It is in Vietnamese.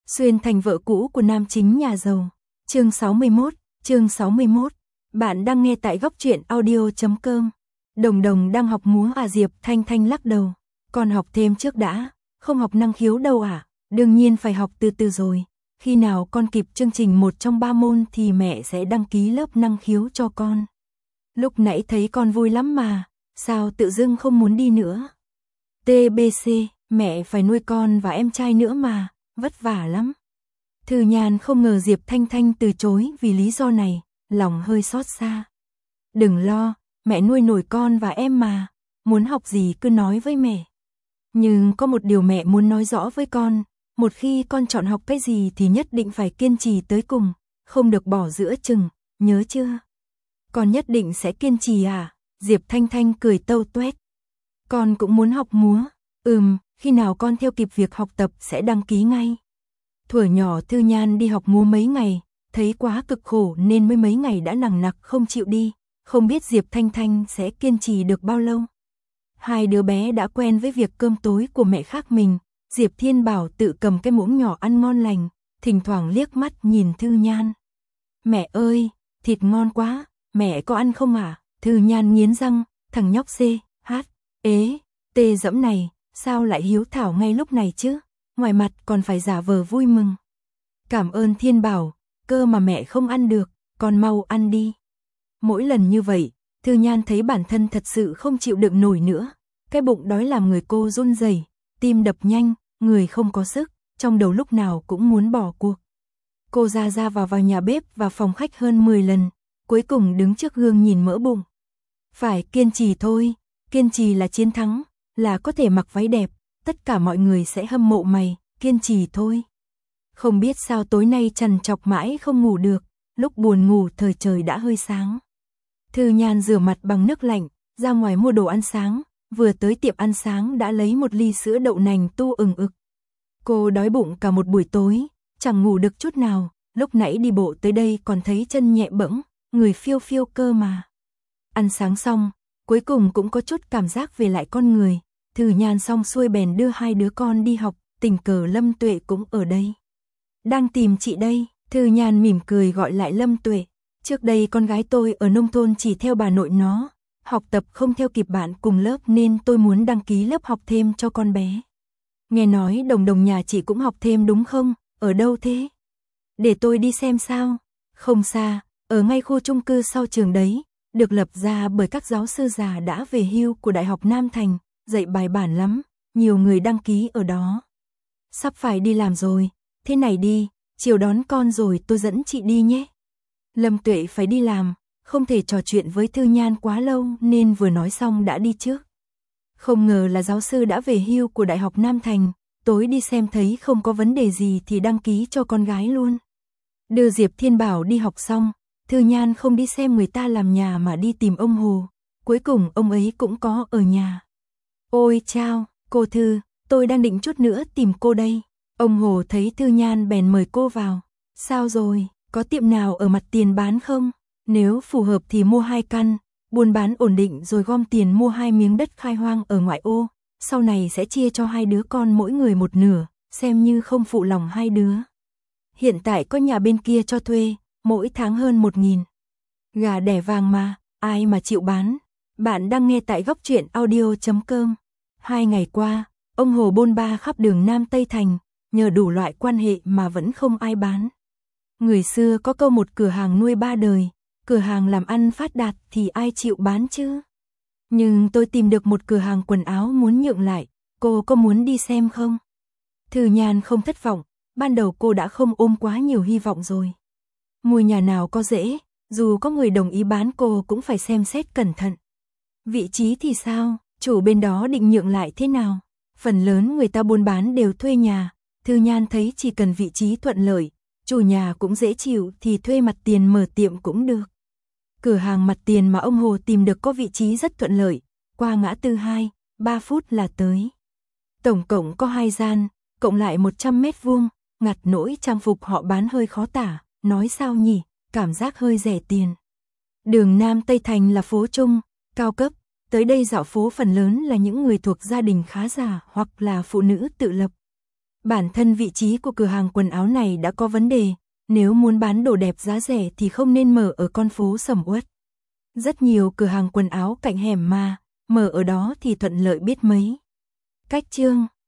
Xuyên thành vợ cũ của nam chính nhà giàu. Chương 61. Bạn đang nghe tại góc truyện audio.com. Đồng Đồng đang học múa à? Diệp Thanh Thanh lắc đầu. Con học thêm trước đã, không học năng khiếu đâu à? Đương nhiên phải học từ từ rồi. Khi nào con kịp chương trình 1 trong 3 môn thì mẹ sẽ đăng ký lớp năng khiếu cho con. Lúc nãy thấy con vui lắm mà, sao tự dưng không muốn đi nữa? TBC, mẹ phải nuôi con và em trai nữa mà, vất vả lắm. Thư Nhan không ngờ Diệp Thanh Thanh từ chối vì lý do này, lòng hơi xót xa. Đừng lo, mẹ nuôi nổi con và em mà, muốn học gì cứ nói với mẹ. Nhưng có một điều mẹ muốn nói rõ với con, một khi con chọn học cái gì thì nhất định phải kiên trì tới cùng, không được bỏ giữa chừng, nhớ chưa? Con nhất định sẽ kiên trì à? Diệp Thanh Thanh cười tâu tuét. Con cũng muốn học múa. Khi nào con theo kịp việc học tập sẽ đăng ký ngay. Thuở nhỏ Thư Nhan đi học múa mấy ngày, thấy quá cực khổ nên mấy ngày đã nằng nặc không chịu đi, không biết Diệp Thanh Thanh sẽ kiên trì được bao lâu. Hai đứa bé đã quen với việc cơm tối của mẹ khác mình, Diệp Thiên Bảo tự cầm cái muỗng nhỏ ăn ngon lành, thỉnh thoảng liếc mắt nhìn Thư Nhan. Mẹ ơi, thịt ngon quá, mẹ có ăn không à? Thư Nhan nghiến răng, thằng nhóc dẫm này, sao lại hiếu thảo ngay lúc này chứ? Ngoài mặt còn phải giả vờ vui mừng. Cảm ơn Thiên Bảo, cơ mà mẹ không ăn được, con mau ăn đi. Mỗi lần như vậy, Thư Nhan thấy bản thân thật sự không chịu đựng nổi nữa. Cái bụng đói làm người cô run rẩy, tim đập nhanh, người không có sức, trong đầu lúc nào cũng muốn bỏ cuộc. Cô ra vào nhà bếp và phòng khách hơn 10 lần, cuối cùng đứng trước gương nhìn mỡ bụng. Phải kiên trì thôi, kiên trì là chiến thắng, là có thể mặc váy đẹp, tất cả mọi người sẽ hâm mộ mày, kiên trì thôi. Không biết sao tối nay trằn trọc mãi không ngủ được, lúc buồn ngủ thời trời đã hơi sáng. Thư Nhan rửa mặt bằng nước lạnh, ra ngoài mua đồ ăn sáng, vừa tới tiệm ăn sáng đã lấy một ly sữa đậu nành tu ừng ực. Cô đói bụng cả một buổi tối, chẳng ngủ được chút nào, lúc nãy đi bộ tới đây còn thấy chân nhẹ bẫng, người phiêu phiêu cơ mà. Ăn sáng xong, cuối cùng cũng có chút cảm giác về lại con người. Thư Nhan xong xuôi bèn đưa hai đứa con đi học, tình cờ Lâm Tuệ cũng ở đây. Đang tìm chị đây, Thư Nhan mỉm cười gọi lại Lâm Tuệ. Trước đây con gái tôi ở nông thôn chỉ theo bà nội nó, học tập không theo kịp bạn cùng lớp nên tôi muốn đăng ký lớp học thêm cho con bé. Nghe nói Đồng Đồng nhà chị cũng học thêm đúng không? Ở đâu thế? Để tôi đi xem sao. Không xa, ở ngay khu chung cư sau trường đấy, được lập ra bởi các giáo sư già đã về hưu của Đại học Nam Thành, dạy bài bản lắm, nhiều người đăng ký ở đó. Sắp phải đi làm rồi, thế này đi, chiều đón con rồi tôi dẫn chị đi nhé. Lâm Tuệ phải đi làm, không thể trò chuyện với Thư Nhan quá lâu nên vừa nói xong đã đi trước. Không ngờ là giáo sư đã về hưu của Đại học Nam Thành, tối đi xem thấy không có vấn đề gì thì đăng ký cho con gái luôn. Đưa Diệp Thiên Bảo đi học xong, Thư Nhan không đi xem người ta làm nhà mà đi tìm ông Hồ, cuối cùng ông ấy cũng có ở nhà. Ôi chao, cô Thư, tôi đang định chút nữa tìm cô đây. Ông Hồ thấy Thư Nhan bèn mời cô vào. Sao rồi, có tiệm nào ở mặt tiền bán không? Nếu phù hợp thì mua 2 căn, buôn bán ổn định rồi gom tiền mua 2 miếng đất khai hoang ở ngoại ô. Sau này sẽ chia cho 2 đứa con mỗi người một nửa, xem như không phụ lòng 2 đứa. Hiện tại có nhà bên kia cho thuê, mỗi tháng hơn 1.000. Gà đẻ vàng mà, ai mà chịu bán. Bạn đang nghe tại góc truyện audio.com. 2 ngày qua, ông Hồ bôn ba khắp đường Nam Tây Thành, nhờ đủ loại quan hệ mà vẫn không ai bán. Người xưa có câu một cửa hàng nuôi 3 đời, cửa hàng làm ăn phát đạt thì ai chịu bán chứ. Nhưng tôi tìm được một cửa hàng quần áo muốn nhượng lại, cô có muốn đi xem không? Thư Nhan không thất vọng, ban đầu cô đã không ôm quá nhiều hy vọng rồi. Mua nhà nào có dễ, dù có người đồng ý bán cô cũng phải xem xét cẩn thận. Vị trí thì sao, chủ bên đó định nhượng lại thế nào? Phần lớn người ta buôn bán đều thuê nhà, Thư Nhan thấy chỉ cần vị trí thuận lợi, chủ nhà cũng dễ chịu thì thuê mặt tiền mở tiệm cũng được. Cửa hàng mặt tiền mà ông Hồ tìm được có vị trí rất thuận lợi, qua ngã tư 2-3 phút là tới. Tổng cộng có 2 gian, cộng lại 100 mét vuông, ngặt nỗi trang phục họ bán hơi khó tả, nói sao nhỉ, cảm giác hơi rẻ tiền. Đường Nam Tây Thành là phố trung, cao cấp, tới đây dạo phố phần lớn là những người thuộc gia đình khá giả hoặc là phụ nữ tự lập. Bản thân vị trí của cửa hàng quần áo này đã có vấn đề, nếu muốn bán đồ đẹp giá rẻ thì không nên mở ở con phố sầm uất. Rất nhiều cửa hàng quần áo cạnh hẻm mà, mở ở đó thì thuận lợi biết mấy. Cách chương